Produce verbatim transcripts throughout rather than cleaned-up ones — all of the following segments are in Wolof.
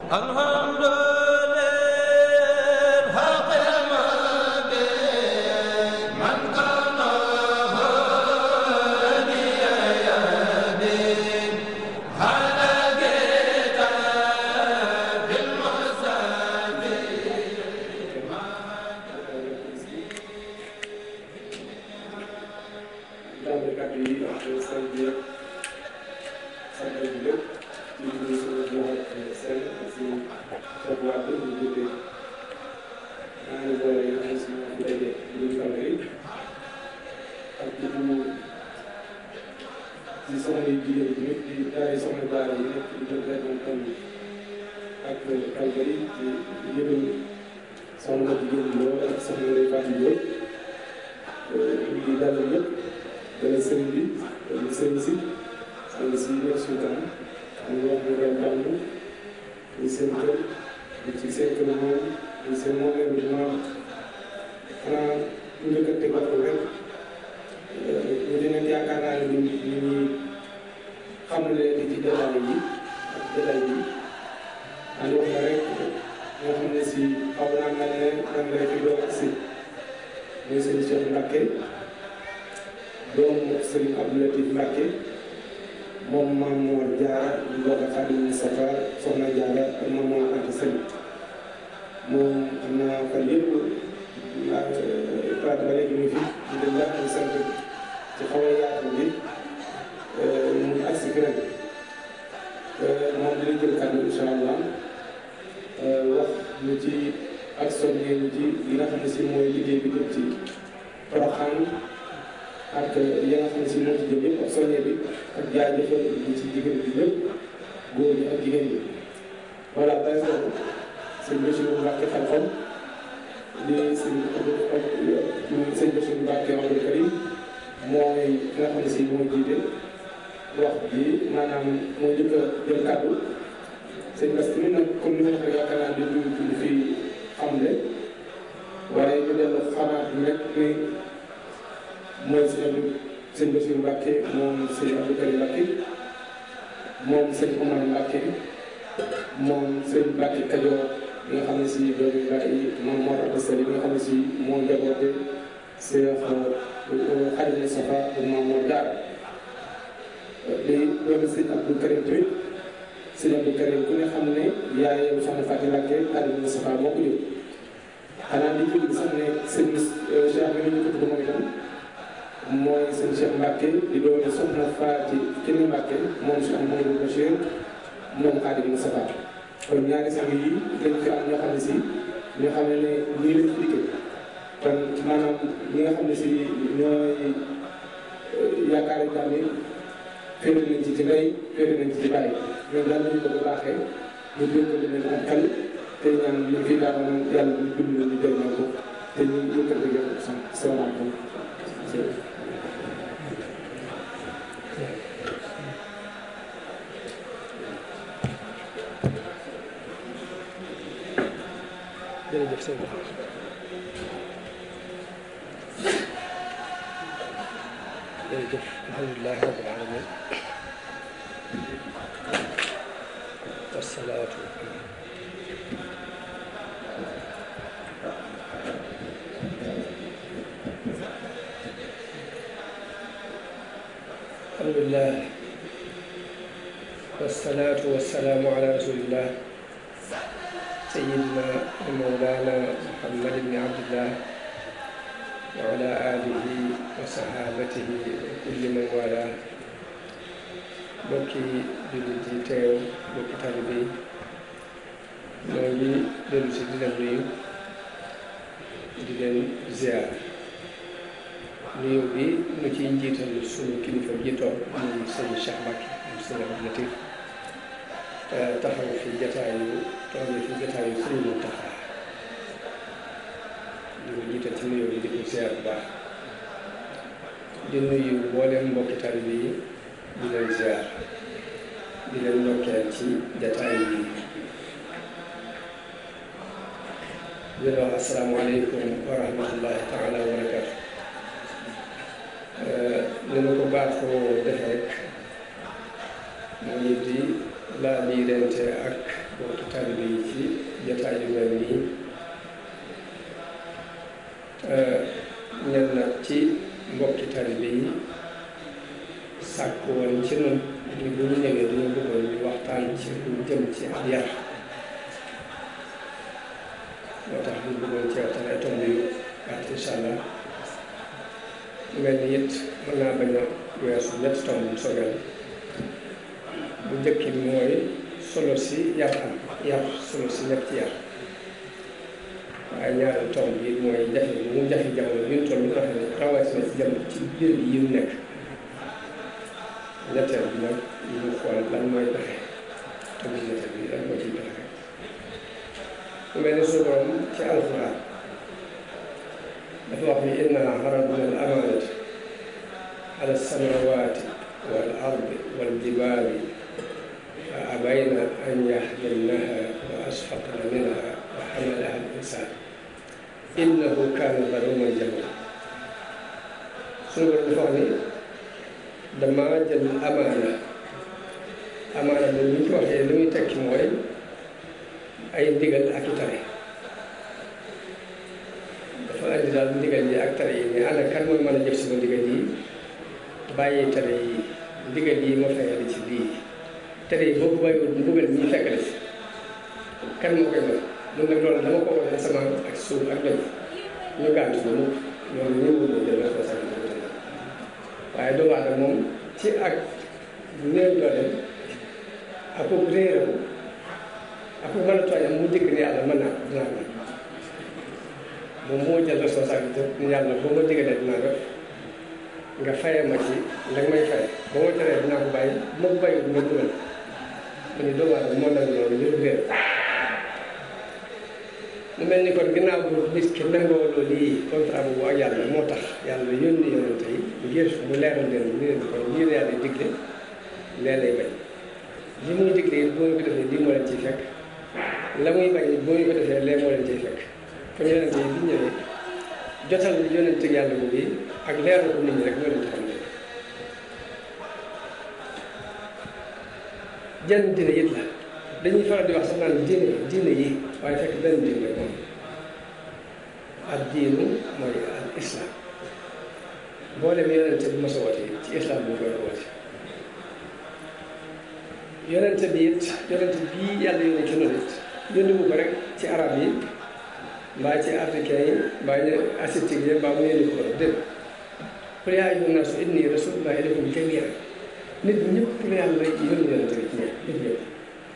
mooy di laa biirante ak mbokki taalibe yi ci jotaay yu mel nii ñen nag ci mbokki taalibe yi sàkk woon ci noonu ni bu ñu ñëwee dañu bëggoon ñu waxtaan ci lu jëm ci ab yar moo tax ñu bëggoon ci waxtaan ay tomb yu gàtt incha allah mu mel ni it mën naa bañ a weesu ñetti tomb bu soobee bu njëkk bi mooy solo si yar am yar solo si nekk ci yar waaye ñaari tomb bi mooy jafe bi mu jafe jamono bi ñu toll nga xam ne rawatina ci jamono ci biir yi mu nekk ñetteel bi nag ñu xool lan mooy pexe tomb ñetteel bi lan moo ciy pexe mu mel ni suñu borom ci alxuraan dafa wax ni innaa aradna al amaanata ala samaawaati wal ardi wal jibaali fa abayna an yaxmilnaha wa asfaqna minha wa xamalaha al insaan innahu kaana zaluuman jahuula suñu borom dafa wax ni dama jël amaana amaana bi ñu ko waxee li muy tekki mooy ay ndigal ak i tere dafa andi daal ndigal yi ak tere yi mais ana kan mooy mën a jëf sama ndigal yi bàyyi tere yi ndigal yi ma fayal ci lii tere yi boo ko bàyyiwul mbugal ñi fekk la ci kan moo koy mën mun nag loolu dama ko wane sama ak suuf ak doj ñu gàntu ba mukk ñoom ñu wul jël responsabilité waaye doomu aadama moom ci ak néew doole ak réeram ak mën a tooñam mu njëkk ni yàlla mën naa ko dinaa ko moom moo jël responsabilité ni yàlla boo ma digalee dinaa ko nga faye ma ci la nga may faye boo ma teree dinaa ko bàyyi bu ma ko bàyyi nga dugal mu ni doomu aadama moo nag loolu yëpp réer mu mel ni kon ginnaaw bu nit ki nangoo loolu lii contrat boobu ak yàlla moo tax yàlla yónni yonente yi ngir mu leeral leen ni leen kon lii la yàlla digle lee lay bañ li muy digle it boo ñu ko defee lii moo leen ciy fekk la muy bañ boo ñu ko defee lee moo leen ciy fekk kon yonente yi bi ñëwee jotal yonente yàlla boobu yi ak leeral ko nit ñi rek moo leen ci xam ne jenn dina it la dañuy faral di wax sax naan diine diine yi waaye fekk benn diine la moom ak diinu mooy al islam mboolem yonente bi mos a woote ci islam bi ñu koy woote yonente bi it yonente bii yàlla yónni ci noonu it yónni wu ko rek ci arab yi mbaa ci africain yi mbaa ñu asiatique yi mbaa mu yónni ko dégg qul yaa ayyuhan naasu inni rasuulullaahi ilaykum jamii'an nit ñëpp la yàlla yónni yonente bi ci ñëpp nit ñëpp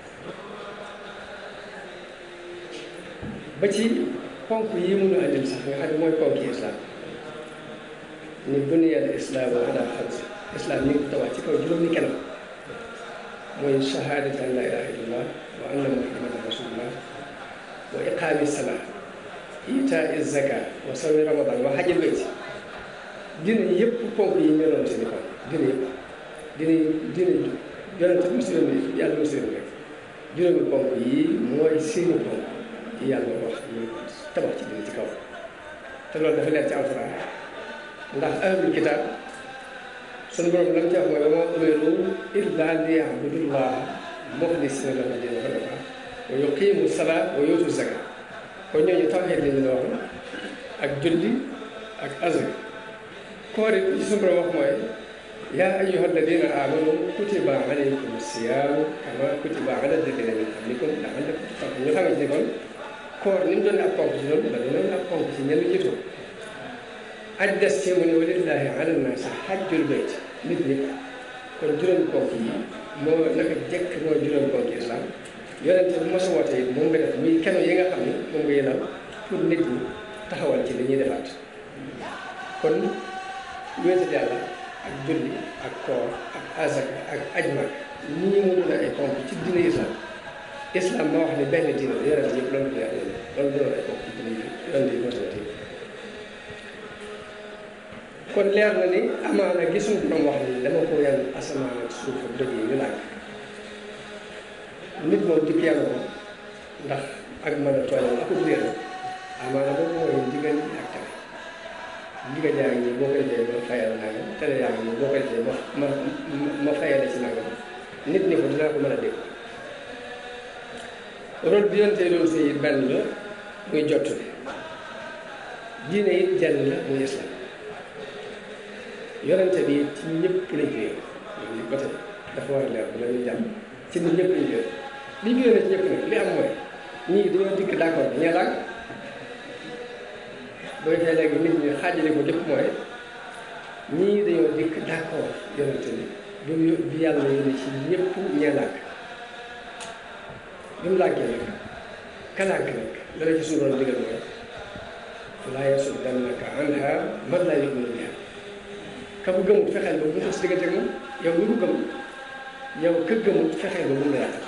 ba ci ponk yi mun a andil sax nga xam ne mooy ponk yi islam ni buniyal islaamu alaa xams islam ni ngi tabax ci kaw juróomi kanam mooy shahaadati an laa ilaaha illallah wa anna muhammadan rasulullah wa iqaami salaa itaa zaka wa sawmi ramadan wa hajjil bayt dina yëpp ponk yi meloon si ni kon dina yëpp dina dina yonente muslim bi yàlla muslim rek juróomi ponk yi mooy seeni ponk yi yàlla wax ñu tabax ci dina ci kaw te loolu dafa leer ci alxuraan ndax ahlul kitaab sunu borom lam ci wax mooy wa maa umiru illaa liya'budullaha muxlisina lahu diina hunafa wa yuqiimu salaata wa yuutu zakaat kon ñooñu tawhiid lañu la wax ak julli ak azaka koor it ci sunu borom wax mooy yaa ayyuhal ladiina aamanu kutiba alaykum siyaamu kamaa kutiba alal ladiina min qablikum la'allakum tattaquun ñu xamante ni kon koor ni mu doon ak ponk ci loolu ba doon ak ponk ci ñenn jiitu aj des ci mu ne walillaahi ala naasi hajjul bayt nit ñi kon juróomi ponk yi moo naka jekk mooy juróomi ponk islam yonente bu mos a woote it moom nga def muy keno yi nga xam ne moom nga yëlal pour nit ñi taxawal ci li ñuy defaat kon wéetal yàlla ak julli ak koor ak azaka ak ajma ñii mu doon ay ponk ci diine islam islam moo wax ne benn diine la yonente yëpp loolu la yàlla loolu doon ay ponk ci diine yi yonente yi mos a woote kon leer na ni amaana gisuñ borom wax ni dama ko yan asamaan ak suuf ak dëgg yi ñu làkk nit moom dikk yàlla ko ndax ak mën a tooyal ak réer amaana boobu mooy ndigal ak tere ndigal yaa ngi boo ko defee ma fayal nangam tere yaa ngi boo ko defee ma ma ma fayal ci nangam nit ni ko dinaa ko mën a dégg rôle bi yonente doon sëy benn la muy jottali diine it jenn la muy islam yonente bi ci ñëpp lañ koy loolu ba tey dafa war a leer bu la ñuy jàmm ci nit ñëpp lañ koy li ñu yónnee ci ñëpp nag li am mooy ñii dañoo dikk d'accord bi ñee lànk booy fee léegi nit ñi xaajale ko jëpp mooy ñii dañoo dikk d'accord yonente bi bi bi yàlla yónnee ci ñëpp ñee lànk bi mu lànkee nag ka lànk nag la la ci suñu borom digal mooy laa yasuddannaka anha man laa yu'minu biha ka bu gëmut fexeel ba bu mu si diggante ak moom yow lu ko gëm yow ka gëmut fexeel ba bu mu la yàqal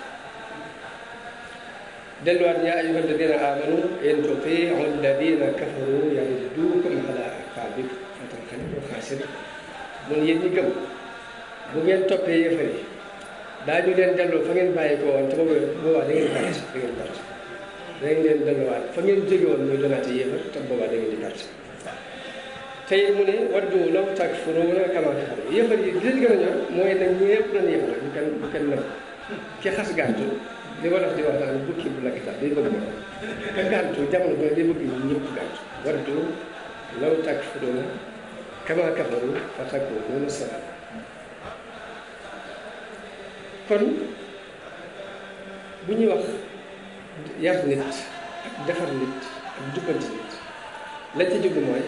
delluwaat yaa ayyuha alladina amanu in tutii'u alladina kafaru yarudduukum ala aqaabikum fatanqalibu xaasiriin mun yéen ñi gëm bu ngeen toppee yëfar yi daañu leen delloo fa ngeen bàyyi ko woon te boobu boobaa da ngeen perte da ngeen perte da ngeen leen delluwaat fa ngeen jóge woon muy donaate yëfar te boobaa da ngeen di perte tey mu ne waddu law takfuruuna kamaa kafaru yëfar yi li leen gën a ñor mooy nag ñëpp doon yëfar bu kenn bu kenn nam ki xas gàntu li wolof di wax naan bukki bu lakk tax day bëgg moom ka gàntu jamono bi day bëgg ñu ñëpp gàntu waddu law takfuruuna kamaa kafaru fa takuunuuna sawaa kon bu ñuy wax yar nit ak defar nit ak jubbanti nit lañ ca jublu mooy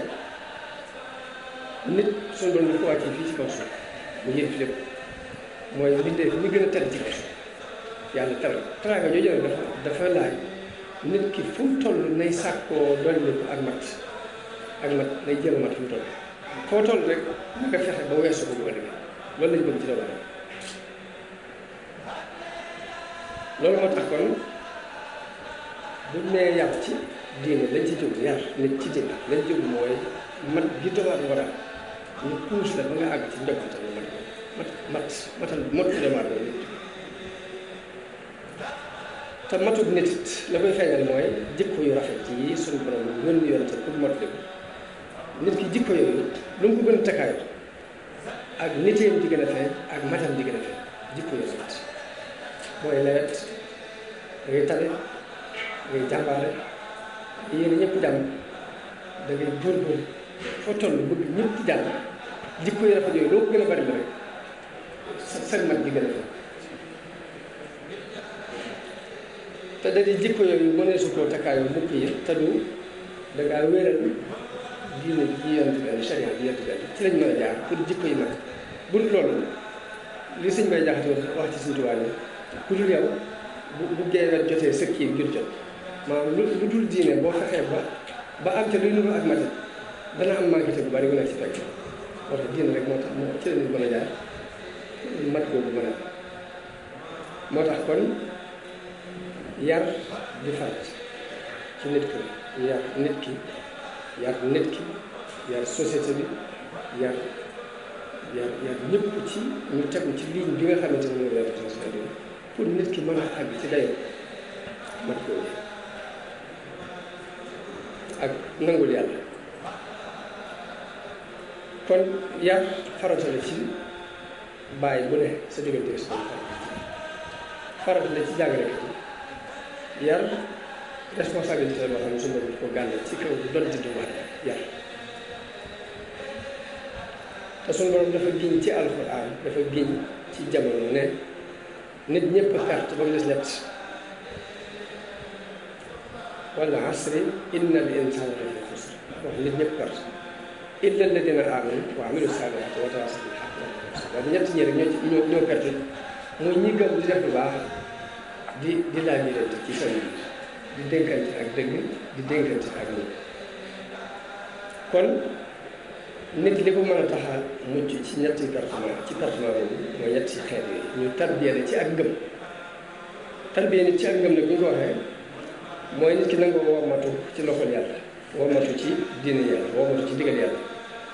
nit suñu doon ñu ko wàccee fii ci kaw suuf mu yéen fi lépp mooy mbindeef mi gën a tedd ci kaw suuf yàlla teral teraanga jooju nag dafa dafa laaj nit ki fu mu toll nay sàkkoo dolli ko ak mat ak mat nay jéem a mat fu mu toll foo toll rek nga fexe ba weesu ko bu ëllëgee loolu lañ bëgg ci doomu aadama loolu moo tax kon buñ nee yar ci diine lañ ci jublu yar nit ci diine lañ jublu mooy mat gi domaat war a ñu puus la ba nga àgg ci njokkatal lu mat mat mat matal motu domaat la nit te matub nit it la koy feeñal mooy jikko yu rafet yi suñu borom yónni yonente pour mot dem nit ki jikko yooyu lu mu ko gën a takkaayu ak niteem di gën a feeñ ak matam di gën a feeñ jikko yu rafet mooy lewet da ngay tale da ngay jàmbaare yéen ñëpp jàmm da ngay góorgóorlu foo toll bëgg ñëpp jàmm jikko yu rafet yooyu loo ko gën a bari la rek sa sa mat di gën a feeñ te da di jikko yooyu mënee su koo takkaayoo mukk yi te du dangaa wéeral diine bi ci yonent bi sharia bi yonent bi ci lañ mën a jaar pour jikko yi mat bu dul loolu li sëñ bay jaxate wax ci suñu tubaab yi ku dul yow bu bu geewet jotee sëkk yi jur jot maanaam lu lu dul diine boo fexee ba ba am ca luy nuru ak mate dana am manqué bu bari bu nekk ci fekk moo tax diine rek moo tax moo ci la nit mën a jaar mat googu mën a moo tax kon yar di farat ci nit ki yar nit ki yar nit ki yar société bi yar yar yar ñëpp ci ñu tegu ci ligne bi nga xamante ne mooy yar société bi pour nit ki mën a àgg ci dayo mat googu ak nangul yàlla kon yar farata la ci bàyyi bu ne sa diggante si farata la ci jàngalekat yi yar responsabilité boo xam ne su ma ko gàllal ci kaw doon di dumaat yar te suñu borom dafa giñ ci alxuraan dafa giñ ci jamono ne nit ñëpp perte ba mu des ñett wala asri inna al insana lafi xusr wax nit ñëpp perte illa alladina amanu wa amilu salihat wa tawasaw bil haqq waaye ñett ñi rek ñoo ci ñoo ñoo perte mooy ñi gëm di def lu baax di di laajurante ci seen di dénkante ak dëgg di dénkante ak nit kon nit li ko mën a taxaal mucc ci ñetti pertement ci pertement boobu mooy ñetti xeet yi ñu tarbiyee ci ak ngëm tarbiyee nit ci ak ngëm nag bu ñu ko waxee mooy nit ki nangoo womatu ci loxol yàlla womatu ci diine yàlla womatu ci digal yàlla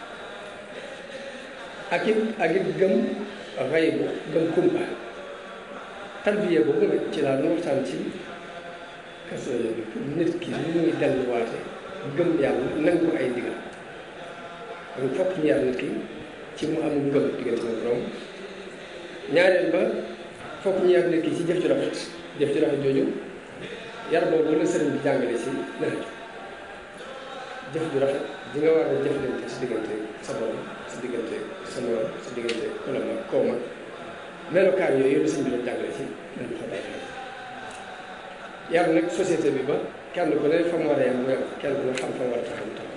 ak it ak it gëm ray bu gëm kumpa tarbiyee boobu nag ci laa doon waxtaan ci kaso bi pour nit ki li muy delluwaate gëm yàlla nangu ay digal kon fokk ñu yar nit ki ci mu am ngëm diggante ak borom ñaareel ba fokk ñu yar nit ki ci jëf ju rafet jëf ju rafet jooju yar boobu la sëriñ bi jàngale ci nawet jëf ju rafet di nga war a jëflante si diggante sa borom si diggante sa morom si diggante ku la mag koo mag melokaan yooyu la sëriñ bi doon jàngale ci nañu ko bàyyi xel yar nag société bi ba kenn ku ne fa mu war a yem mu yem kenn ku ne xam fa mu war a taxaw mu taxaw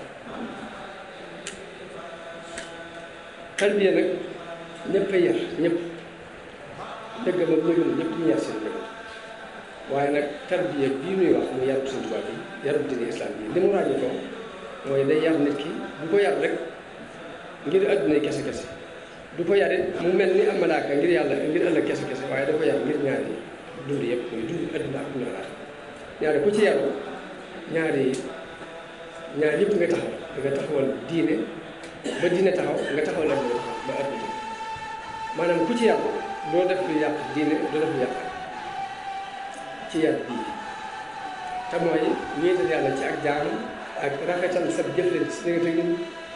tarbiya nag ñëpp a yar ñëpp dëgg ma bëggum ñëpp ñu yar seen njaboot waaye nag tarbiya bii nuy wax mu yarub Sëñ Tuubaa bi yarub diine islam bi li mu ràññee ko mooy day yar nit ki bu ko yar rek ngir adduna kese kese du ko yarit mu mel ni am malaaka ngir yàlla ngir ëllëg kese kese waaye da ko yar ngir ñaari dund yëpp muy dund adduna ak dund alaaxira ñaari ku ci yaru ñaari ñaar yëpp nga taxaw da nga taxawal diine ba diine taxaw nga taxawal adduna taxaw ba adduna maanaam ku ci yaru doo def lu yàq diine doo def lu yàq ci yar bii te mooy wéetal yàlla ci ak jaam ak rafetal sa jëflante si nga teg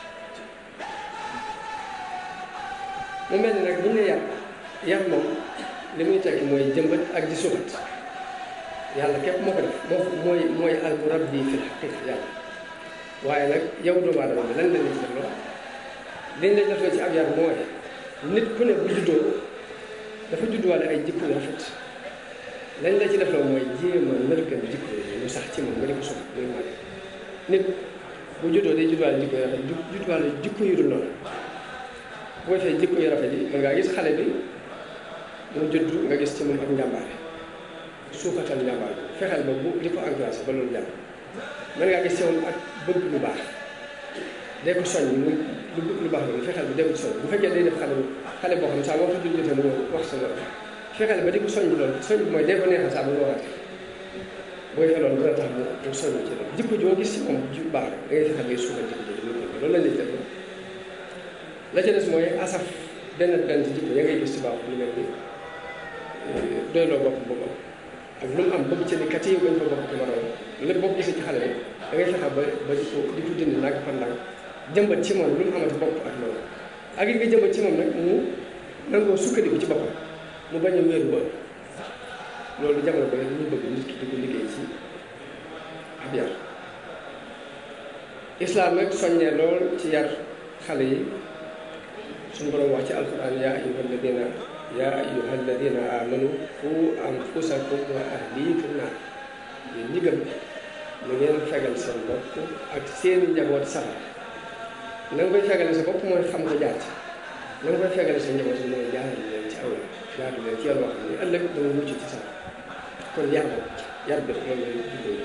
mu mel ni nag bu ñu ne yar yar moom li muy tekki mooy jëmbat ak di suuxat yàlla képp moo ko def moo mooy mooy al murabbi fil haqiqa yàlla waaye nag yow doomu aadama bi lan la ñu ci def loo liñ lay defloo ci ab yar mooy nit ku ne bu juddoo dafa judduwaale ay jikko yu rafet lañ la ci defloo mooy jéem a nërgal jikko yi mu sax ci moom nga di ko suuf muy mag nit bu juddoo day judduwaale jikko yu rafet judduwaale jikko yu dul noonu bu ko fee jikko yu rafet yi mën ngaa gis xale bi mu judd nga gis ci moom ak njàmbaare suufatal njàmbaar bi fexeel ba bu di ko encouragé ba loolu jàmm mën ngaa gis ci moom ak bëgg lu baax day ko soññ muy lu bëgg lu baax loolu fexeel ba day ko soññ bu fekkee day def xale bu xale boo xam ne saa waxtu dul jotee mu wax sa loolu fexeel ba di ko soññ loolu soññ bi mooy day ko neexal saa bu nga waxatee booy fe loolu dina tax mu mu soññ ci loolu jikko joo gis ci moom ju baax rek da ngay fexeel ngay suufal jikko jooju loolu lañ lay def la ca des mooy asaf benn benn jikko ya ngay gis ci baax lu mel ni doyloo bopp boppam ak lu mu am bëgg ci ni kat yi bañ ko bokk ci moroom lépp boo ko gisee ci xale bi da ngay fexe ba ba di ko di ko dindi ndànk fa ndànk jëmbat ci moom lu mu amati bopp ak loolu ak it nga jëmbat ci moom nag mu nangoo sukkandiku ci boppam mu bañ a wéeru ba loolu jamono ba ñu bëgg nit ki di ko liggéey ci ab yar islam nag soññee lool ci yar xale yi suñu borom wax ci alquran yaa ayyuha alladina yaa ayyuha alladina amanu qu anfusakum wa ahlikum naar yéen ñi gëm na ngeen fegal seen bopp ak seeni njaboot safara na nga koy fegale sa bopp mooy xam ko jaar ci na nga koy fegale sa njaboot mooy jaarale leen ci aw jaarale leen ci yoon wax ne ëllëg dama mucc ci safara kon yar ba yar bi loolu lay juddoo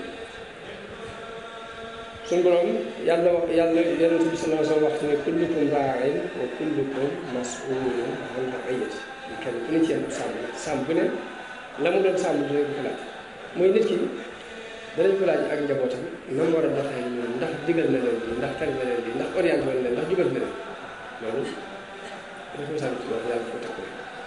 suñu borom yàlla wax yàlla yonent bi sallallahu alayhi wa sallam wax ne kullukum raa'in wa kullukum mas'uulun an ra'iyyatihi kenn ku ne ci yéen sàmm sàmm bu ne la mu doon sàmm dinañ ko laaj mooy nit ki danañ ko laaj ak njabootam na mu war a doxee ñoom ndax digal na leen lii ndax tere na leen lii ndax orienté na leen ndax jubal na leen loolu responsabilité boobu yàlla ko teg ko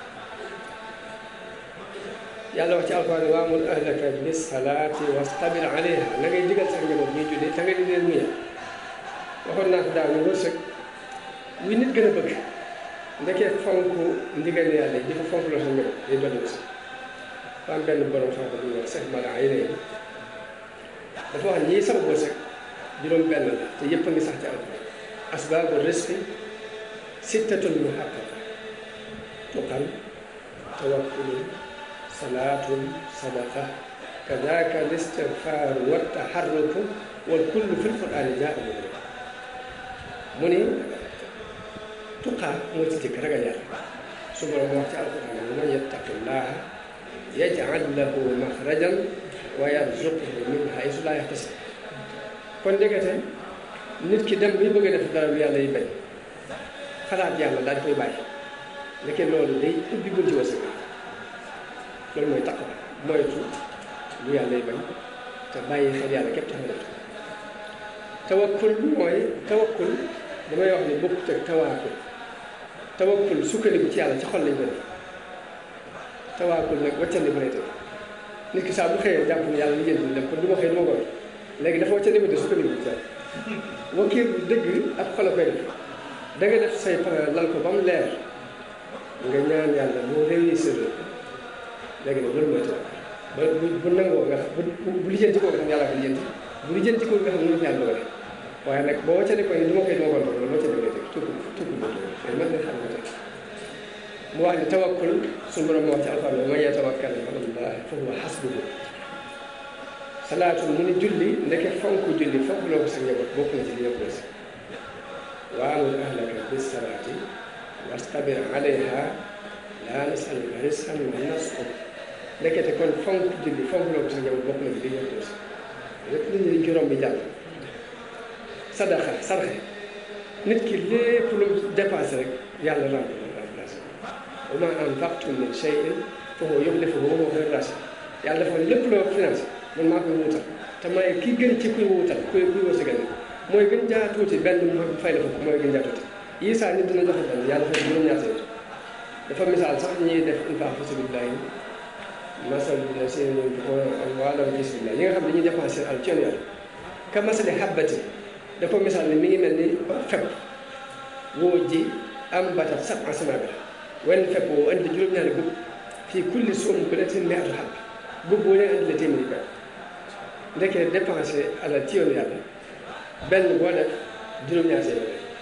yàlla wax ci alxuraan waamur ahlaka bis salaati wastabir alayha na ngay digal sax njaboot ñuy julli te nga di leen muñal waxoon naa ko daaw ne wërsëg wi nit gën a bëgg ndekee fonk ndigal yàlla di ko fonk loo sa njaboot day dolli wërsëg fa am benn borom xam-xam bu ñuy wax Seex Mala ay réew dafa wax ñii sabab wërsëg juróom benn la te yëpp a ngi sax ci alxuraan asbaabu rizqi sittatun muhaqqaqa tuqan tawakkulun salaatun sadaqa kadaaka listigfaaru wa taharruku wal kullu fil qur'aani jaa mu ni tuqaa moo ci jëkk ragal yàlla su borom wax ci alquran wa man yattaqillaha yaj'al lahu maxrajan wa yarzuqhu min haysu laa yahtasib kon ndekete nit ki dem bi bëgg a def dara lu yàlla yi bañ xalaat yàlla daal di koy bàyyi ndeke loolu day ubbi bunti wërsëg loolu mooy taqwa moytu lu yàlla yi bañ te bàyyi xel yàlla képp tax nga def tawakkul mooy tawakkul damay wax ni bokkut ak tawaakul tawakkul sukkandiku ci yàlla ci xol lañ ko def tawaakul nag waccandi ko lay teg nit ki saa bu xëyee jàpp ni yàlla lijjanti lépp kon du ma xëy du ma goy léegi dafa waccandi ko de sukkandiku ci yàlla wakiir dëgg ak xol a koy def da nga def say plan lal ko ba mu leer nga ñaan yàlla moo réussir léegi nag loolu mooy tawakkul ba bu bu nangoo nga xam bu bu lijjanti koo nga xam yàlla ko lijjanti bu lijjanti koo nga xam ne lu yàlla dogal waaye nag boo ca nekkoon ni du ma koy dogal loolu loo ca déglee teg tukku tukku boobu day mën na xam nga teg mu wax ni tawakkul suñu borom moo wax ci alxuraan wa man yatawakkal ala llaahi fa huwa hasbuhu salaatu mu ni julli ndeke fonk julli fonk loo ko sa njaboot bokk na ci li yëpp si waamur ahlaka bis salaati wastabir alayha laa nasaluka rizqan nahnu narzuquka ndekete kon fonk julli fonk loo ko sa njaboot bokk na ci li yëpp si lépp lu ñuy juróom bi jàll sadaxa sarxe nit ki lépp lu dépassé rek yàlla remplacé remplacé wa maa anfaqtum min shay'in fa huwa yukhlifuhu wa huwa khayru raasiqiin yàlla dafa lépp loo financé man maa koy wuutal te may ki gën ci kuy wuutal kuy kuy wërsëgal mooy gën jaa tuuti benn mu fay la fa mooy gën jaa tuuti yii saa nit dina joxe benn yàlla fay juróom-ñaar sa dafa misaal sax ñuy def infaq fi sabilillah masal bi seen wàllam fi sabilillah yi nga xam ne dañuy dépensé al ci yoon yàlla ka masali habbatin dafa misaal ni mi ngi mel ni fepp woo ji am batat sab'a sanaabila wenn fepp woo andi la juróom-ñaari gub fii kulli sunbulatin mi'atu habba gub boo leen andi la téeméeri pepp ndekee dépensé alal ci yoonu yàlla benn boo def juróom-ñaar seen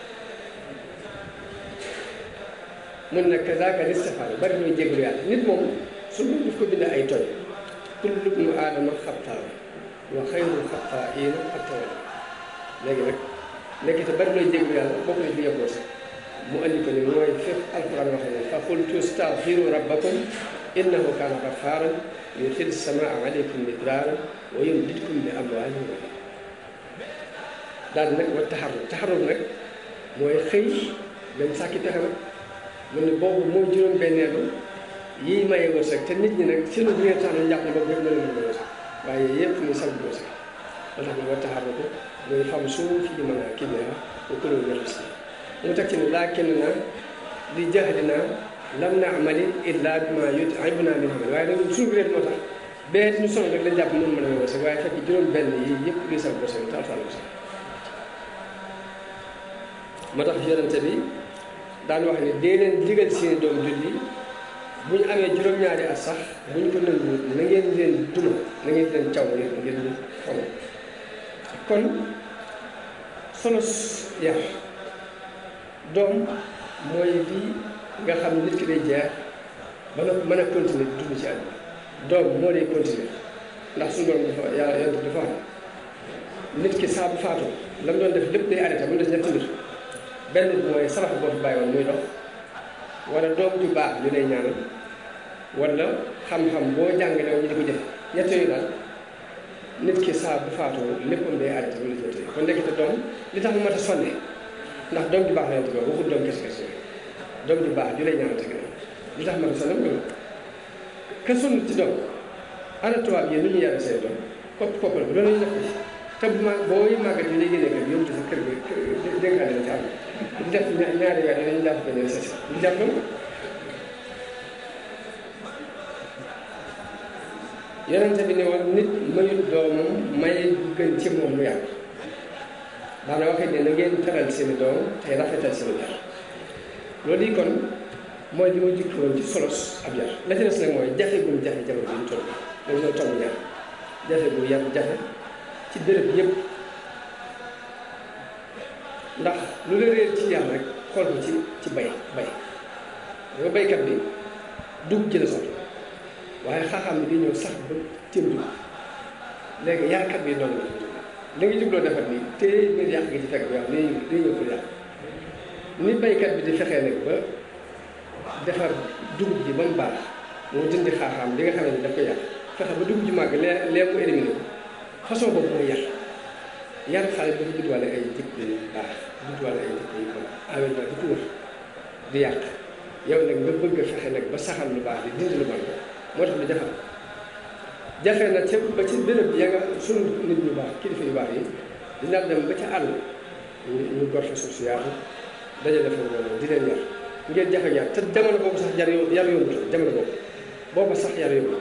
mun na kazaaka istighfaar bari looy jégalu yàlla nit moom su daf ko bind ay tooñ kullu bnu aadama xataa wa xayrul xataa'iina at-tawwaabuun léegi nag léegi te bari looy jégalu yàlla bokk na ci li yëppoo sax mu andi ko ni mooy fépp alquran waxee ne fa qultu staghfiru rabbakum innahu kaana gaffaaran yursil samaa aleykum midraaran wa yumdidkum bi amwaalin wa baniin daal nag wa taxarrub taxarrub nag mooy xëy dem sàkki pexe nag mu ne boobu mooy juróom-benneelu yiy maye wërsëg te nit ñi nag seenu bu ngeen tax na njàpp ne boobu yëpp mën na mën wërsëg waaye yëpp ni sabab wërsëg ba tax ne wa taxarrub mooy fam suuf fi mën a kii bi wa kuluu min rizqihi mu teg ci ne laakinnanaa li jahlinaa lam na'mal illaa bimaa yut'ibunaa min amal waaye nag suñu réer moo tax bee ñu sonn rek lañ jàpp mën mën a wërsëg waaye fekk juróom-benn yi yëpp luy sabab wërsëg te alfaan wërsëg moo tax yonente bi daan wax ne dee leen digal seeni doom julli bu ñu amee juróom-ñaari at sax bu ñu ko nanguwut na ngeen leen duma na ngeen leen caw ngeen ngeen ñu xaw kon solos yar doom mooy lii nga xam ne nit ki day jeex ba nga mën a continuer di dund ci àdduna doom moo day continuer ndax suñu borom dafa yàlla yonent dafa wax nit ki saa bu faatoo la mu doon def lépp day arrêté mu des ñetti mbir benn bi mooy sarax boo fi bàyyi woon muy dox wala doom ju baax li lay ñaanal wala xam-xam boo jàngale woon ñu di ko jëf ñett yooyu daal nit ki saa bu faatoo léppam day arrêté wala ñett yooyu kon ndekete doom li tax mu mat a sonne ndax doom ju baax la yonent bi waxul doom kese kese doom ju baax ju lay ñaanal te gën li tax mat a sonne loolu ka sonn ci doom ana tubaab yi nu ñu yàlla seen doom kopp koppal bi loolu la ñu def ko te bu ma booy màggat yi lay génne kër yóbbu sa kër gi dénkaane la ci am di def ñaari weer dañuy jàpp ko ñëw sesi di jàpp yonente bi ne woon nit mayut doomam may gën ci moom lu yàgg daana waxee ne na ngeen teral seeni doom tey rafetal seeni yar loolu yi kon mooy li ma jikki woon ci solos ab yar la ci des nag mooy jafe bu mu jafe jamono bi ñu toll dañ ñoo toll ñaar jafe bu yar jafe ci béréb yëpp ndax lu la réer ci yàlla rek xool ko ci ci bay bay nga baykat bi dugub ci la soxla waaye xaaxaam bi di ñëw sax ba tiim dugub léegi yarkat bi noonu la li nga jubloo defar nii te ngir yàq gi ci fekk bi wax li li ñëw pour yàq ni baykat bi di fexee nag ba defar dugub ji ba mu baax moo dindi xaaxaam li nga xam ne daf ko yàq fexe ba dugub ji màgg lee lee mu éliminé ko façon boobu mooy yar yar xale bi dafa judduwaale ay jikko yu baax judduwaale ay jikko yu bon environnement di ko wër di yàq yow nag nga bëgg a fexe nag ba saxal lu baax di dindi lu bon moo tax lu jafe jafe na ca ba ci béréb ya nga sunu nit ñu baax kilifa yu baax yi dina dem ba ca àll ñu gor fa suuf si yaatu dajale fa mbooloo di leen yar ngeen jafe yar te jamono boobu sax jar yo yar yomb jamono boobu boobu sax yar yomb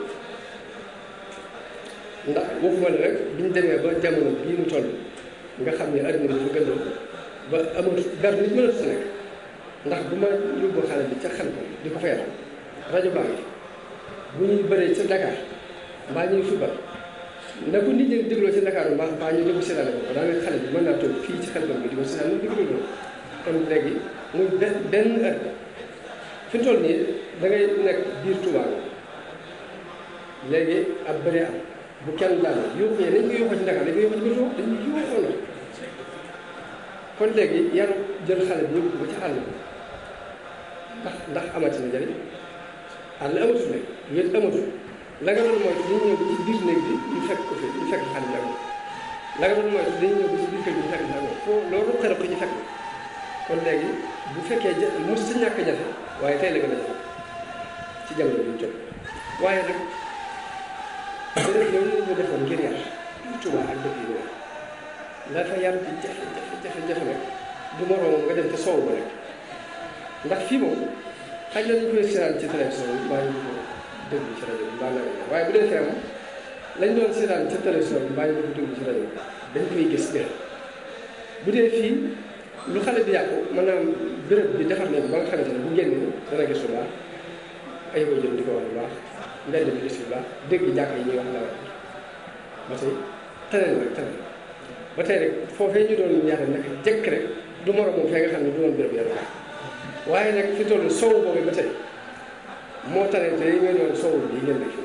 ndax waxuma la rek bi ñu demee ba jamono bii mu toll nga xam ne adduna bi dafa gëndoo ba amul ber nit mënatu si nekk ndax bu ma yóbbu xale bi ca xel ko di ko fayal rajo baa ngi bu ñuy bëree ca Dakar mbaa ñuy football na ko nit ñi dégloo ci Dakar mbaa mbaa ñu déglu seetaan ko daanaka xale bi mën naa toog fii ci xel bi di ko seetaan di ko déglu kon léegi muy benn benn heure fi mu toll nii da ngay nekk biir Touba léegi ab bëri am bu kenn daal yóbbu ko dañ ko yóbbu ci Dakar dañ ko yóbbu ci biir Touba dañ ko yóbbu na kon léegi yaru jël xale bi yóbbu ko ci àll ndax ndax amati na njëriñ àll amatul nag wét amatul la nga doon mooy dañu ñëw ba ci biir néeg bi ñu fekk ko fi ñu fekk xale bi am la nga doon mooy dañu ñëw ba ci biir kër gi ñu fekk am foo loolu xelal ko ñu fekk kon léegi bu fekkee ja mos sa ñàkk jafe waaye tey la gën a jafe ci jamono bi ñu jot waaye nag beneen yow ñu defoon ngir yar Touba ak dëkk yi ñu la fa yar bi jafe jafe jafe jafe nag du moroomam nga dem te soow ba rek ndax fii moom xaj na dañu koy seetaan ci télévision bi mbaa ñu ko déglu ci rajo bi mbaa nga waaye bu dee fee moom lañ doon seetaan ci télévision bi mbaa ñu ko déglu ci rajo bi dañ koy gis gën bu dee fii lu xale bi yàqu maanaam béréb bi defar nañ ba nga xamante ne bu génnee dana gis lu baax ay ko jëm di ko wax lu baax mbedd bi gis lu baax dégg jàkk yi ñuy wax la war ba tey teneen rek teneen ba tey rek foofee ñu doon yaata nag jëkk rek du moroom moom fee nga xam ne du woon béréb yaru waaye nag fi toll sow boobu ba tey moo tane te yi ngay doon sow bi ngeen def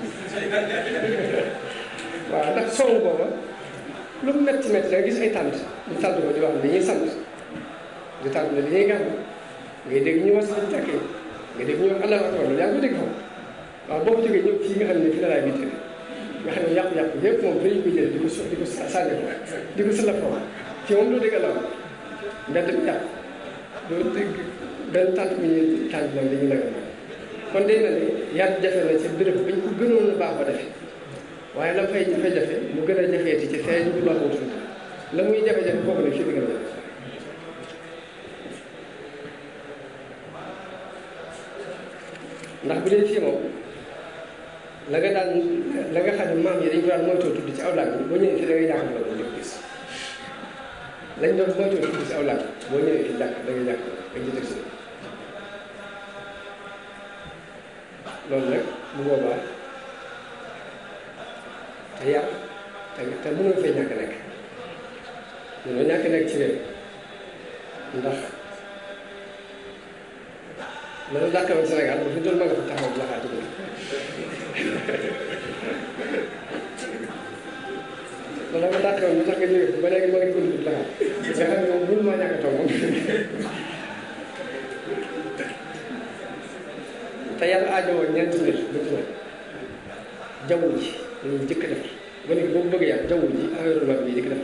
waaw ndax sow booba lu mu métti métti da nga gis ay tànt ñu tànt ko di wax ne dañuy sant di tànt ne dañuy gàmm ngay dégg ñu wax si jàkk yi nga dégg ñu wax allahu akbar loolu yaa ngi ko dégg foofu waaw boo ko jógee ñëw fii nga xam ne fi la laay bi tëdd nga xam ne yàqu-yàqu yëpp moom dañu ko jël di ko so di ko sànni ko di ko sëlaf foofu fii moom doo dégg allahu mbedd bi yàqu doo dégg benn tànt bi ñuy tànt moom dañuy nanga kon day na ne yar jafe na ci béréb bañ ko gënoon a baax ba defe waaye la fay fay jafe mu gën a jafeeti ci fee ñu baax wutul la muy jafe-jafe boobu nag fii di gën a jafe ndax bu dee fii moom la nga daan la nga xam ne maam yi dañ ko daan moytoo tudd ci aw laaj bi boo ñëwee fii da ngay jàkk la ko njëkk gis lañ doon moytoo tudd ci aw laaj boo ñëwee fii jàkk da ngay jàkk ak jëtëg si loolu nag bu boobaa te yar te te mënoo fee ñàkk nekk mënoo ñàkk nekk ci réew ndax loolu dàqawoon Sénégal ba fi doon ma nga fa taxaw la xaatu loolu ma dàqawoon lu tax nga jógee ba léegi ma ngi gën la xaat nga xam ne moom mënu maa ñàkk a toog moom te yàlla aajowoo ñeenti mbir bu ci nekk jaww ji dañuy jëkk defar ba léegi boo bëgg yàlla jaww ji environnement bi jëkk defar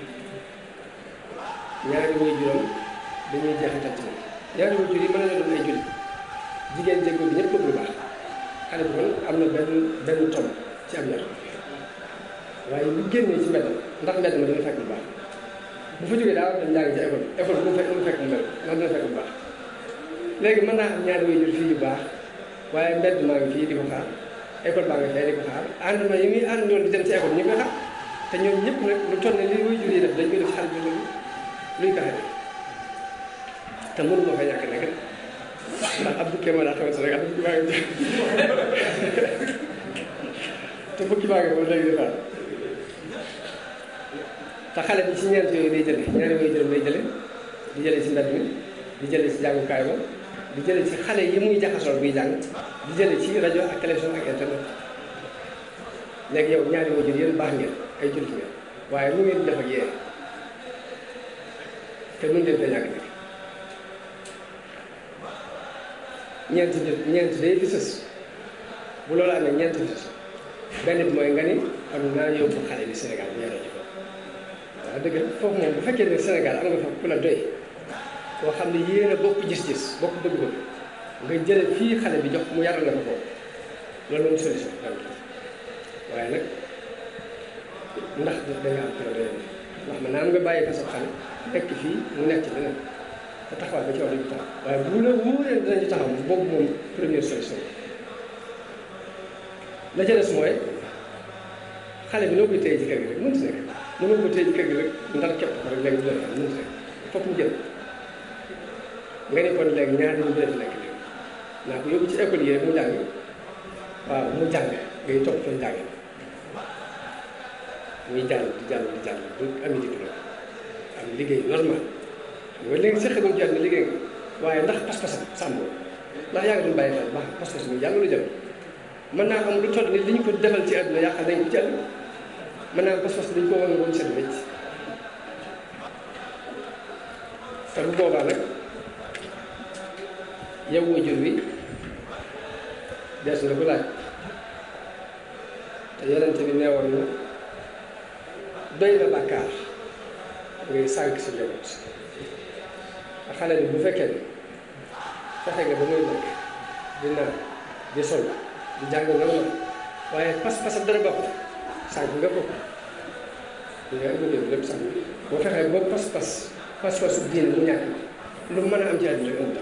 ñaari way juróom dañuy jeexital ci moom ñaari way jur yi mën na doon ay julli jigéen jéego bi ñëpp bëgg lu baax xale bi kon am na benn benn tom ci am yar waaye bu génnee ci mbedd ndax mbedd ma dana fekk lu baax bu fa jógee daa war a njàng ci école école bu mu fekk mu fekk mu mel ndax dana fekk lu baax léegi mën naa am ñaari way jur fii yu baax waaye mbedd maa ngi fii di ko xaar école baa ngi fee di ko xaar àndandoo yi muy àndoon di dem ci école ñu koy xaar te ñoom ñëpp nag lu toll ne li way jur yi def dañ koy def xale bi loolu luy taxe te mënu ma fa ñàkk nekk ndax ab bukkee moo daa xamante rek ab bukki baa ngi te bukki baa ngi moom léegi di faat te xale bi ci ñeent yooyu day jële ñaari way jële day jële di jële ci mbedd mi di jële ci jàngukaay ba di jële ci xale yi muy jaxasoo buy jàng di jële ci rajo ak télévision ak internet léegi yow ñaari wajur yéen baax ngeen ay jullit ngeen waaye lu ngeen def ak yéen te mën leen fee ñàkk nekk ñeenti nit ñeenti day fi sës bu loolu amee ñeenti fi sës benn bi mooy nga ni am naa yóbbu xale bi Sénégal bu yaroo ci ko waaw dëgg foofu moom bu fekkee ne Sénégal am nga fa ku la doy koo xam ne yéen a bokk gis-gis bokk bëgg-bëgg nga jële fii xale bi jox mu yaral la ko foofu loolu moom solution waaye nag ndax da nga am ku la doy ndax man naam nga bàyyi ko sa xale nekk fii mu nekk ci leneen te taxawaay ba ci wax dañu taxaw waaye bu la wóoree dinañu taxaw boobu moom première solution la ca des mooy xale bi noo koy téye ci kër gi rek mënut nekk mënoo ko téye ci kër gi rek ndar képp ko rek léegi du la mënut nekk foog mu jël nga ne kon léegi ñaari ñu def nekk léegi naa ko yóbbu ci école yi rek mu jàng waaw mu jàng ngay topp fa njàng muy jàll di jàll di jàll du ami diplôme am liggéey normal nga léegi seq moom jàll na liggéey nga waaye ndax pas-pasam sàmm ndax yaa ngi doon bàyyi xel baax pas-pas bi yàlla lu jëm mën naa am lu toll ni li ñu ko defal ci àdduna yàqal nañ ko ci àdduna mën naa am pas-pas dañ ko war a woon set wecc te bu boobaa nag yow waajur wi dees na ko laaj te yonent bi neewoon na doy na bàkkaar ngay sànq si njaboot a xale bi bu fekkee ne fexe nga ba muy lekk di naan di sol di jàng nga ma waaye pas-pasam dara bokk sànq nga bokk di nga ëmb lépp sànq boo fexee ba pas-pas pas-pasu diine mu ñàkk lu mën a am ci àdduna ëmb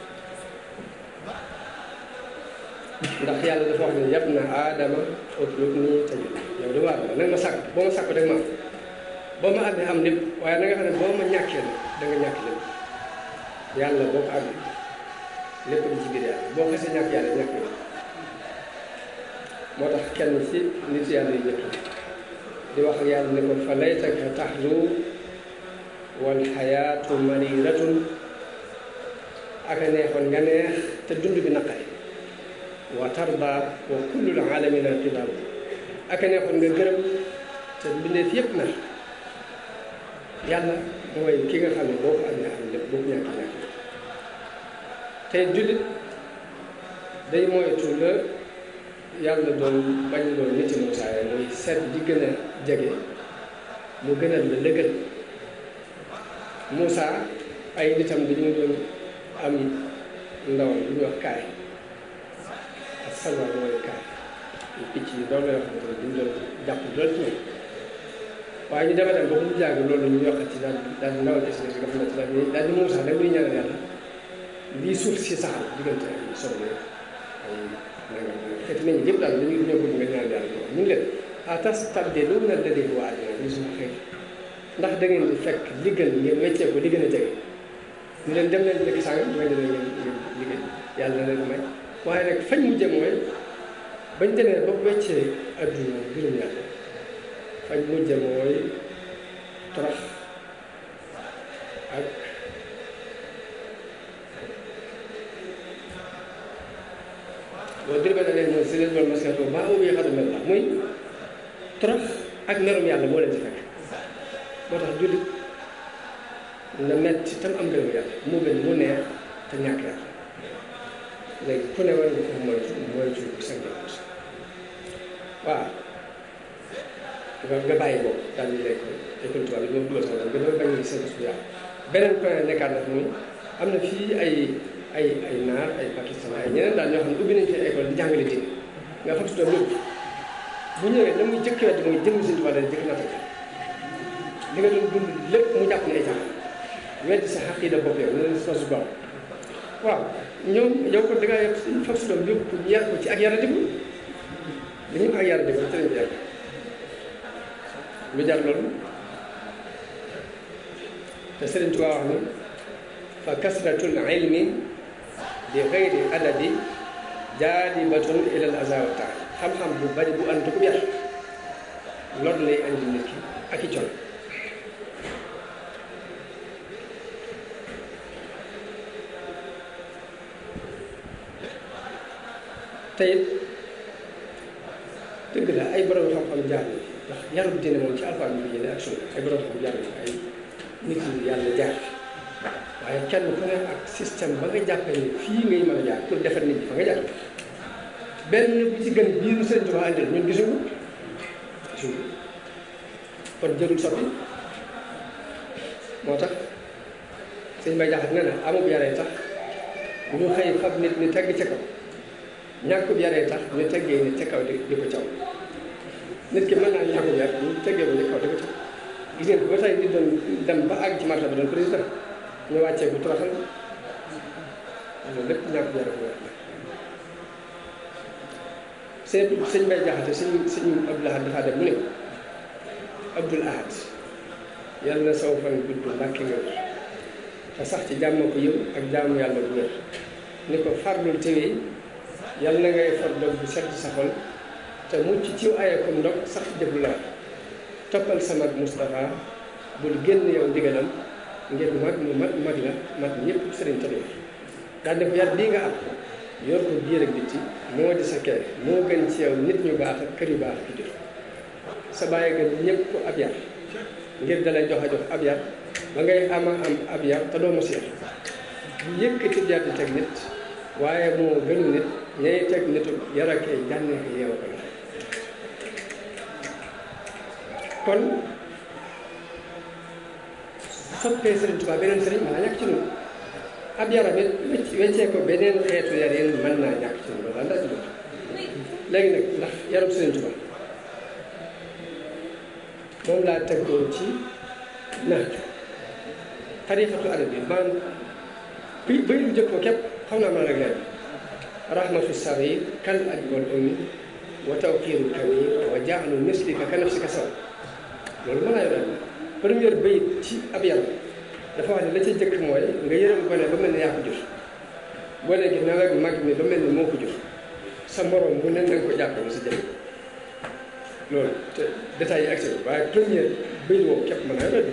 ndax yàlla dafa wax ne yab na aadama utlubnii tajidni yow dama aadama nag ma sàkk boo ma sàkk da nga ma am boo ma amee am lépp waaye na nga xam ne boo ma ñàkkee nag da nga ñàkk lépp yàlla boo ko amee lépp di ci biir yàlla boo xasee ñàkk yàlla ñàkk lépp moo tax kenn ci nit yàlla yi ñëpp di wax ak yàlla ne ko fa laytaka taxlu wal xayaatu mariratun aka neexoon nga neex te dund bi naqari wa tarda wa kullul alamina qidaam aka neexoon nga gërëm te mbindeef yëpp na yàlla mooy ki nga xam ne boo ko amee am lépp boo ko ñàkk ñàkk tey jullit day moytu la yàlla doon bañ doon niti Moussa yi muy seet di gën a jege mu gënal la lëgël Moussa ay nitam dañu doon am ndawal lu ñuy wax kaay ak salwa mooy kaay yu picc yi doon la yoo xamante ne duñu doon jàpp lool ci ñoom waaye ñu dema dem ba mu jàng loolu ñu yokkat ci daal daal di ndawal des nga xam ne daal di daal di Moussa da muy ñaanal yàlla lii suuf si saxal diggante ay soble ay nangam xeeti nañu yëpp daal dañuy ñëw bëgg nga ñaan yàlla ñu ngi leen atastabdiluuna alladii huwa adnaa bi suñu xëy ndax da ngeen di fekk li gën ngeen weccee ko li gën a jege ñu leen dem leen dëkk sàngam may ne leen ngeen liggéey yàlla na leen may waaye nag fañ mujje mooy bañ demee ba weccee adduna mbirum yàlla fañ mujje mooy torox ak boo dirbee leen mooy si leen loolu maskan ko baa ubi xadu mel la muy torox ak merum yàlla moo leen ci fekk moo tax jullit na metti tam am ngërëm yàlla moo gën mu neex te ñàkk yàlla léegi ku ne war nga ko moytu moytu sa njaboot waaw nga nga bàyyi boobu daal di lekk école tubaab bi moom dugal sax nga doon bañ a seen bés bu yàqu beneen point nekkaat nag muy am na fii ay ay ay naar ay pakistan ay ñeneen daal ñoo xam ne ubbi nañ fi école di jàngale diine nga xam si doon lépp bu ñëwee la muy jëkk wet mooy jëm Sëñ Tuubaa daal jëkk nattale li nga doon dund lépp mu jàpp ne ay jàng weddi sa xaqiida bopp yow ne leen sos bopp waaw ñoom yow ko da ngaa yegg fab si doom yóbbu ko yar ko ci ak yara dibu dañu ak yara dibu ci lañ ko yàgg lu jar loolu te Sëriñ Tuubaa wax ni fa kasratul ilmi bi xayri adadi jaalibatun ilal aza wa taal xam-xam bu bari bu ànd ko yar lor lay andi nit ki ak i coono te it dëgg la ay borom xam-xam jaar na ndax yarub diine moom ci alxuraan bi jëlee ak sunna ay borom xam jaar na ay nit ñi yàlla jaar waaye kenn ku ne ak système ba nga jàppee ni fii ngay mën a jaar pour defar nit ñi fa nga jaar benn bu ci gën biir Sëriñ Tuubaa andil ñun gisuñu gisuñu kon jërul soppi moo tax sëñ Bay Jaxate nee na amub yaree tax ñu xëy fab nit ñi tegg ca kaw ñàkkub yaree tax ñu teggee nit ca kaw di di ko caw nit ki mën naa ñàkkub yar ñu teggee ko ci kaw di ko caw gis ngeen ba tey di doon dem ba àgg ci martaba doon président ñu wàccee ko toroxal loolu lépp ñàkkub yar ko la sëñ sëñ Bay Jaxate sëñ sëñ Abdul Ahad dafa dem mu ne ko Abdul Ahad yàlla na saw fan gudd mbàkki nga wér te sax ci jàmm ko yëw ak jaamu yàlla bu wér ni ko farlul téwee yàlla na ngay far dog bu sedd sa xol te mucc ci aye comme ndox sax jëf lu la war toppal sama Moustapha bul génn yow ndigalam ngir mag mu mat mag la mat ñëpp sëriñ Tuubaa daal ne ko yar bii nga am yor ko biir ak bitti moo di sa kër moo gën ci yow nit ñu baax ak kër yu baax ki jur sa bàyyi gën ñëpp ko ab yar ngir dalay jox a jox ab yar ba ngay ama am ab yar te doo mos yar bu yëkkati jar di teg nit waaye moo gënu nit ñay teg nitu yar ak ay jànnee ko yeewa ko kon soppee Sëriñ Tuubaa beneen sëriñ mën naa ñàkk ci ñun ab yaram it weccee ko beneen xeetu yar yéen mën naa ñàkk ci ñun loolu ànda ci loolu léegi nag ndax yaram Sëriñ Tuubaa moom laa tëggoo ci naaj tariixatu arab bi man bi bay lu jëkk ko képp xam naa maa nag leen rahmatu sarir kal abi wal ummi wa tawqiiru kabir wa ja'lu mislika ka nafsika sawa loolu mën naa yor première bayit ci ab yaram dafa wax ne la ca jëkk mooy nga yërëm gone ba mel ne yaa ko jur gone gi na rek mag mi ba mel ne moo ko jur sa morom bu ne nga ko jàppale sa jëm loolu te détails yi accès waaye première bayit woowu képp mën naa yor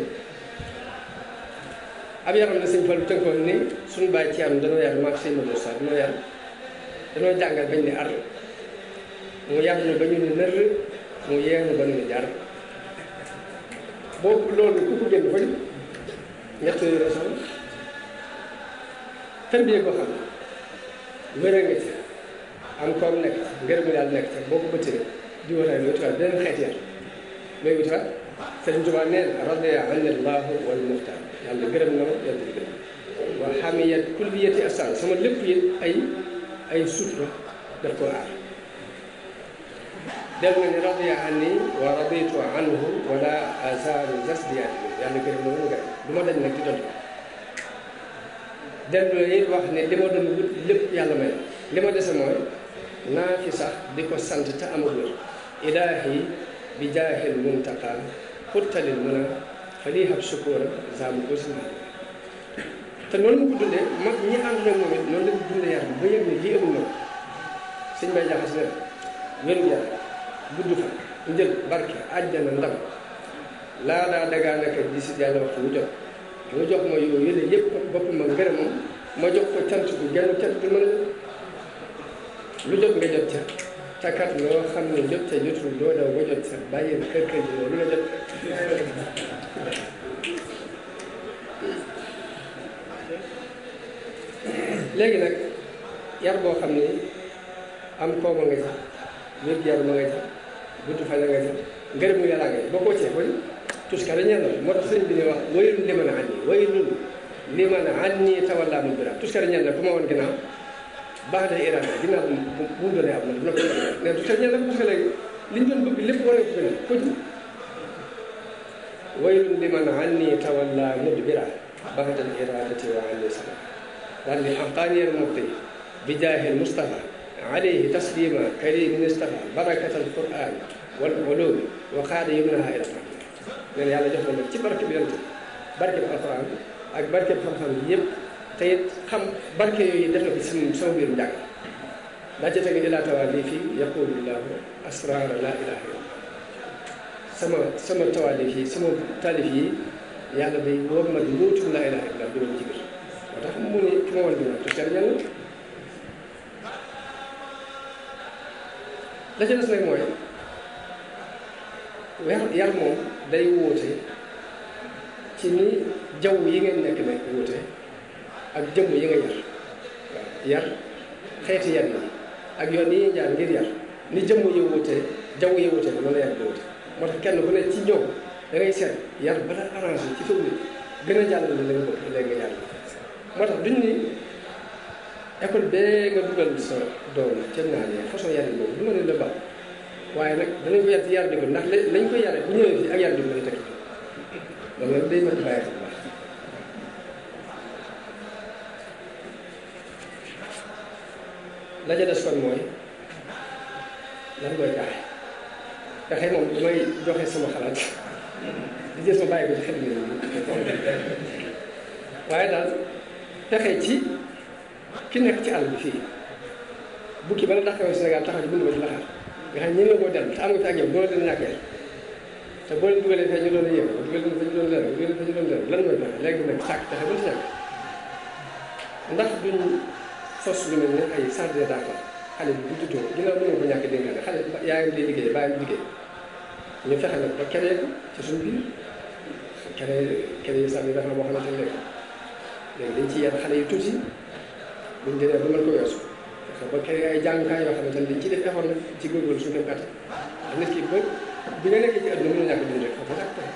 ab yaram la sëñ Fallu tënkoon ni suñu bàyyi ci am danoo yar maag sëñ Modou Sa danoo yar danoo jàngal bañ ne ar mu yar ñu ba ñu ne nër mu yeenu ba ñu ne jar boobu loolu ku ko génn fañ ñett yooyu la soxla tarbiyee ko xam wér a nga ci am koom nekk ngërëm yàlla nekk ca boo ko bëttee di wataay looy tuwaat beneen xeet yar looy wutaat Sëriñ Tuubaa nee na radiya anni Allahu wal muxtaar yàlla gërëm na ma yàlla di gërëm wa hamiyat kulliyati asal sama lépp yi ay ay sutura daf koo aar del na ni radiya anni wa raditu anhu wala azaru zasdiyaat yàlla gërëm na ma mu gërëm du ma dañ nag di doon del na it wax ne li ma doon wut lépp yàlla may li ma dese mooy naa fi sax di ko sant te amul wér ilaahi bi jaahil muntaqa xurtalil mën a fa lii xam sukóora zaamu ko si te noonu mu ko dundee mag ñi ànd na moom it noonu la ko dundee yaram ba yëg ne lii amul moom sëñ Bay Jaxate ne wéru yaram gudd fa njël barke àjjana ndam laa daa dagaa naka di si yàlla waxtu mu jot mu jox ma yow yële yëpp bopp ma ngërëmam ma jox ko cant bu genn cant bu mën a lu jot nga jot ca takat loo xam ne jot ca jotul doo daw ba jot ca bàyyi kër kër ji loolu la jot léegi nag yar boo xam ne am kooma nga ca wér yaram ma nga ca gudd fan nga ca ngërëm mu yàllaa nga ca boo ko cee koy tuskare ñeel na moo tax sëñ bi ne wax waylun liman anni waylun liman anni tawallaa mudbira tuskare ñeel na ku ma woon ginnaaw baax na irada ginnaaw bu bu mu doonee am na dina ko ne tuskare ñeel na parce que léegi li ñu doon bëgg lépp war nga ko gën a ko ji waylun liman anni tawallaa mudbira baax na iradati wa anni sama daal di axtaaniyal muxti bi jaahil Mustafa alayhi taslima karimin istafa barakatal quran wal ulum wa xaada yumnaha ila nee na yàlla jox na ci barke bi yonent barke bi alquran ak barke bi xam-xam yëpp te it xam barke yooyu def na ko ci sama biir njàng daa ci teg ilaa tawaali fii yaqulullahu asrara la ilaha illa sama sama tawaali fii sama taalif yi yàlla day wóor ma di mbóotum laa ilaha illa juróom ci biir moo tax mu ne ki ma woon dina te cer ñan la ca des nag mooy weer yar moom day wóote ci ni jaww yi ngeen nekk nekk wóote ak jëmm yi nga yar waaw yar xeeti yar yi ak yoon yi ñuy jaar ngir yar ni jëmm yi wóote jaww yi wóote noonu la yar di wóote moo tax kenn ku ne ci ñoom da ngay seet yar bala arrangé ci faw ni gën a jàll la nga bëgg léegi nga yar moo tax duñ ni école bee nga dugal sa doom ca naar yi façon yar yi boobu du ma ne la baax waaye nag danañ ko yar ci yar di ko ndax lañ koy yare bu ñëwee fii ak yar di ko la tekki loolu nag day mën a bàyyi xel baax la ca des kon mooy lan mooy pexe pexe moom damay joxe sama xalaat di jël ma bàyyi ko ci xel mi waaye daal pexe ci ki nekk ci àll bi fii bukki ba la taxawee Sénégal taxaw ci bunt ba di la xaar nga xam ne ñëwee koo dellu te am nga fi ak yow doo leen ñàkkee te boo leen dugalee fee ñu doon yëngu dugal leen fa ñu doon leer dugal leen fa ñu doon leer lan mooy pexe léegi nag sàkk pexe ba ci ñàkk ndax duñ sos lu mel ne ay centre d'enfants xale bi bu juddoo ginnaaw mënoo ko ñàkk dénkaane xale yaayam di liggéey bàyyam liggéey ñu fexe nag ba keneen ci suñu biir keneen keneen yi sax yi dafa boo xamante ne léegi léegi dañ ci yar xale yu tuuti buñ demee ba mën ko weesu fexe ba keneen ay jàngukaay yoo xamante ne dañ ciy def effort nag ci góorgóorlu suñu dem kàttan ndax nit ki ba bi nga nekkee ci àdduna mën a ñàkk dund rek foofu ñàkk pexe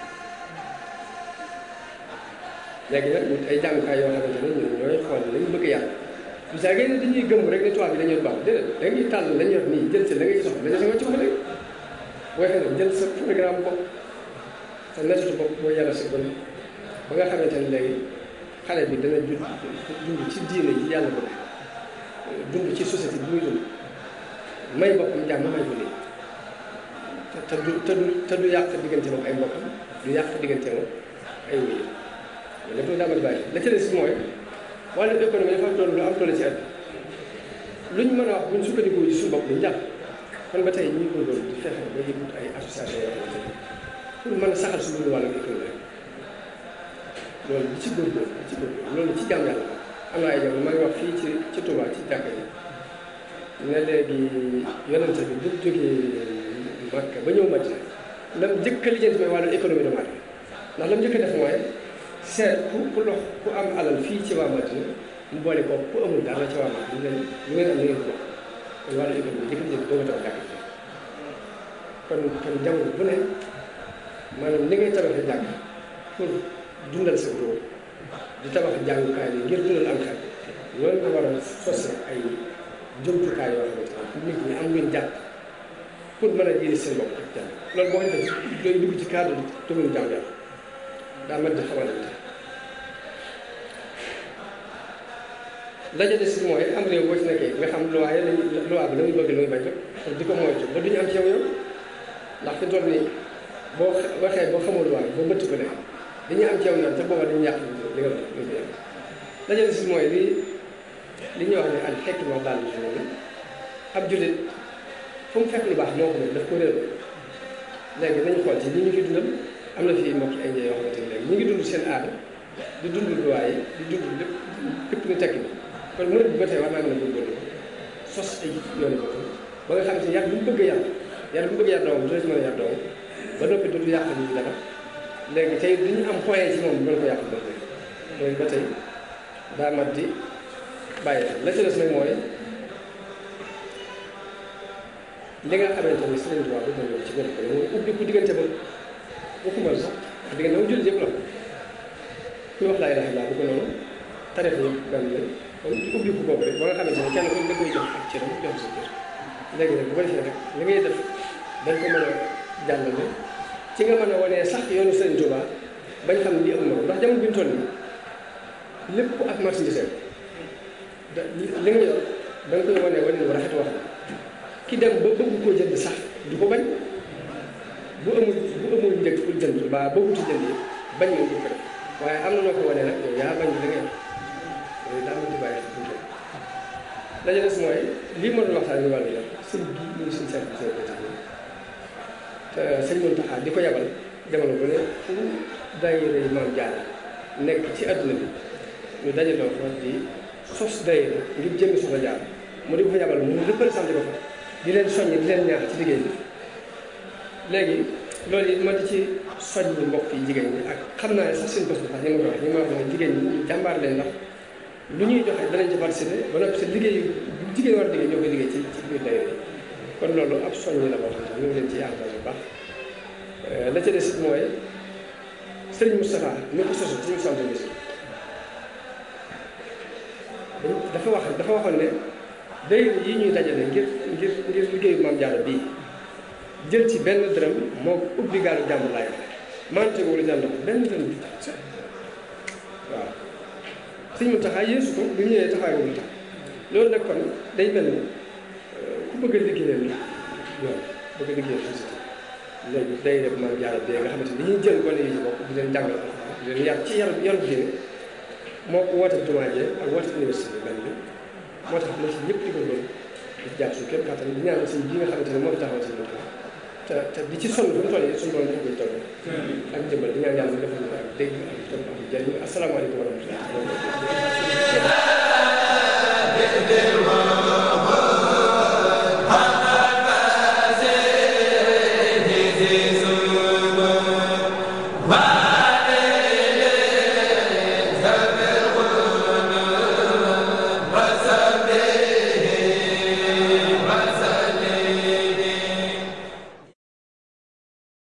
léegi nag ñun ay jàngukaay yoo xamante ne ñun ñooy xool lañu bëgg yàlla bu saa ngeen dañuy gëm rek ne tubaab bi dañuy baax déedéet da ngay tàll lañu yor nii jël si la ngay soxla dañu ci wax léegi booy xëy na jël sa programme bopp sa méthode bopp boo yàlla si gën ba nga xamante ne léegi xale bi dana jud dund ci diine yi yàlla bëgg dund ci société bi muy dund may boppam jàmm may ko nii te du te du te du yàq diggante moom ay mbokkam du yàq diggante moom ay wuyu lépp lu daa mën bàyyi la ca des mooy wàllu économie dafa doon lu am doole ci àdduna luñ mën a wax buñ sukkandikoo ci suñu bopp duñ jàpp kon ba tey ñu ngi góorgóorlu di fexe ba yëgut ay association yoo xamante ne pour mën a saxal suñu wàllu économie loolu di ci góorgóorlu di ci góorgóorlu loolu ci jàmm yàlla am na ay jamono maa ngi wax fii ci ci Touba ci jàkka yi ne léegi yonente bi bu jógee Makka ba ñëw Madina lam njëkk a lijjanti mooy wàllu économie doomu aadama ndax lam njëkk a def mooy seet ku ku lox ku am alal fii ci waa Madina mu boole ko ku amul dara ci waa Madina ñu leen ñu ngeen am na ngeen ko kon wàllu économie njëkk njëkk doo ko tax jàkk kon kon jamono bu ne maanaam ni ngay tabaxee jàkk pour dundal sa réew di tabax jàngukaay yi ngir dundal am xel loolu nga war a sose ay jumtukaay yoo xamante ne pour nit ñi am ngeen jàpp pour mën a jëli seen bopp ak jàmm loolu boo ko defee doy dugg ci cadre domaine jàmm yàlla daa mën di xamalante la ca des mooy am réew boo ci nekkee nga xam loi yi lañu loi bi la muy bëgg la muy bañ rek pour di ko moytu ba duñu am ci yow yow ndax fi toll nii boo waxee boo xamul loi boo bëtt ko ne dañuy am ci yow yoon te booba dañuy yàq li nga li nga la ca des mooy li li ñuy wax ne al hikma daal di moom ab jullit fu mu fekk lu baax moo ko moom daf ko réer léegi nañu xool ci li ñu fi dundal am na fii mbokk ay njëriñ yoo xamante ne léegi ñu ngi dund seen aada di dund loi yi di dund lépp lépp ñu tekki kon murid bi ba tey war naa mën a góorgóorlu sos ay yoonu boppam ba nga xam ne yar bu mu bëgg a yar yar bu mu bëgg a yar doomam dina ci mën a yar doomam ba noppi dootu yàq ñu dara léegi tey du ñu am point ci moom mën ko yàq dara loolu ba tey daa mat di bàyyi la ca des nag mooy li nga xamante ne Sëriñ Tuubaa bu ko ci gën ko mooy ubbi ku diggante ba waxumal sax diggante moom jullit yëpp la kuy wax laa ilaaha illallaah bu ko noonu tarix yëpp benn lañ kon ubbi ko boobu rek ba nga xamante ne kenn ku da koy jox ak cëram jox sa cër léegi nag bu ko defee rek li ngay def dañ ko mën a jàllale ci nga mën a wanee sax yoonu Sëriñ Tuubaa bañ xam ne lii amul moom ndax jamono bi ñu toll nii lépp ak marchandise da li nga yor da nga koy wanee wane bu rafet wax ki dem ba bëgg koo jënd sax du ko bañ bu amul bu amul njëg pour jënd ba bëggutu jënd yi bañ moom du ko def waaye am na noo ko wane nag yow yaa bañ li nga yor loolu daa mën di bàyyi xel tuuti la ca des mooy lii ma doon waxtaan ni wàllu yor sëñ bii muy suñu service de te sëñ Mountakha di ko yabal jamono bu ne fu daayira yi Maam Jaara nekk ci adduna bi ñu dajaloo fa di sos daayira ngir jëmmi Soxna Jaara mu di ko fa yabal mu représenté ko fa di leen soññ di leen ñaax ci liggéey bi léegi loolu it ma di ci soññ mbokk yi jigéen ñi ak xam naa ne sax seen bés bu tax ñu ma ko wax ñu ma wax ne jigéen ñi jàmbaar leen ndax lu ñuy joxe danañ ci participer ba noppi seen liggéey bu jigéen war a liggéey ñoo koy liggéey ci ci biir daayira kon loolu ab soññ la boo xam ne ñu ngi leen ci encouragé bu baax la ca des it mooy Sëriñ Moustapha mi ko sosu ci sant bi dafa wax dafa waxoon ne daayira yi ñuy dajale ngir ngir ngir liggéeyu Maam Jaara bii jël ci benn dërëm moo ubbi gaalu jàmbur laay wax mante wala jànd benn dërëm bi waaw Sëriñ Mountakha yeesu ko bu ñëwee taxawaay boobu tax loolu nag kon day mel ni ku bëgg a liggéeyal yoon bëgg a liggéeyal société léegi day def Maam Jaara bi nga xamante ni dañuy jël gone yi ci bopp di leen jàngal di leen yar ci yar yaru diine moo ko woote jumaa jee ak woote université bi benn bi moo tax na ci ñëpp di ko loolu di jàpp suñu képp kattan di ñaan sëñ bi nga xamante ne moo fi taxawal sëñ bi te te di ci sonn fu mu toll nii suñu borom dafa koy toll ak jëmbal di ñaan yàlla mu defal ñu ak dégg ak topp ak jëriñ asalaamaaleykum wa rahmatulah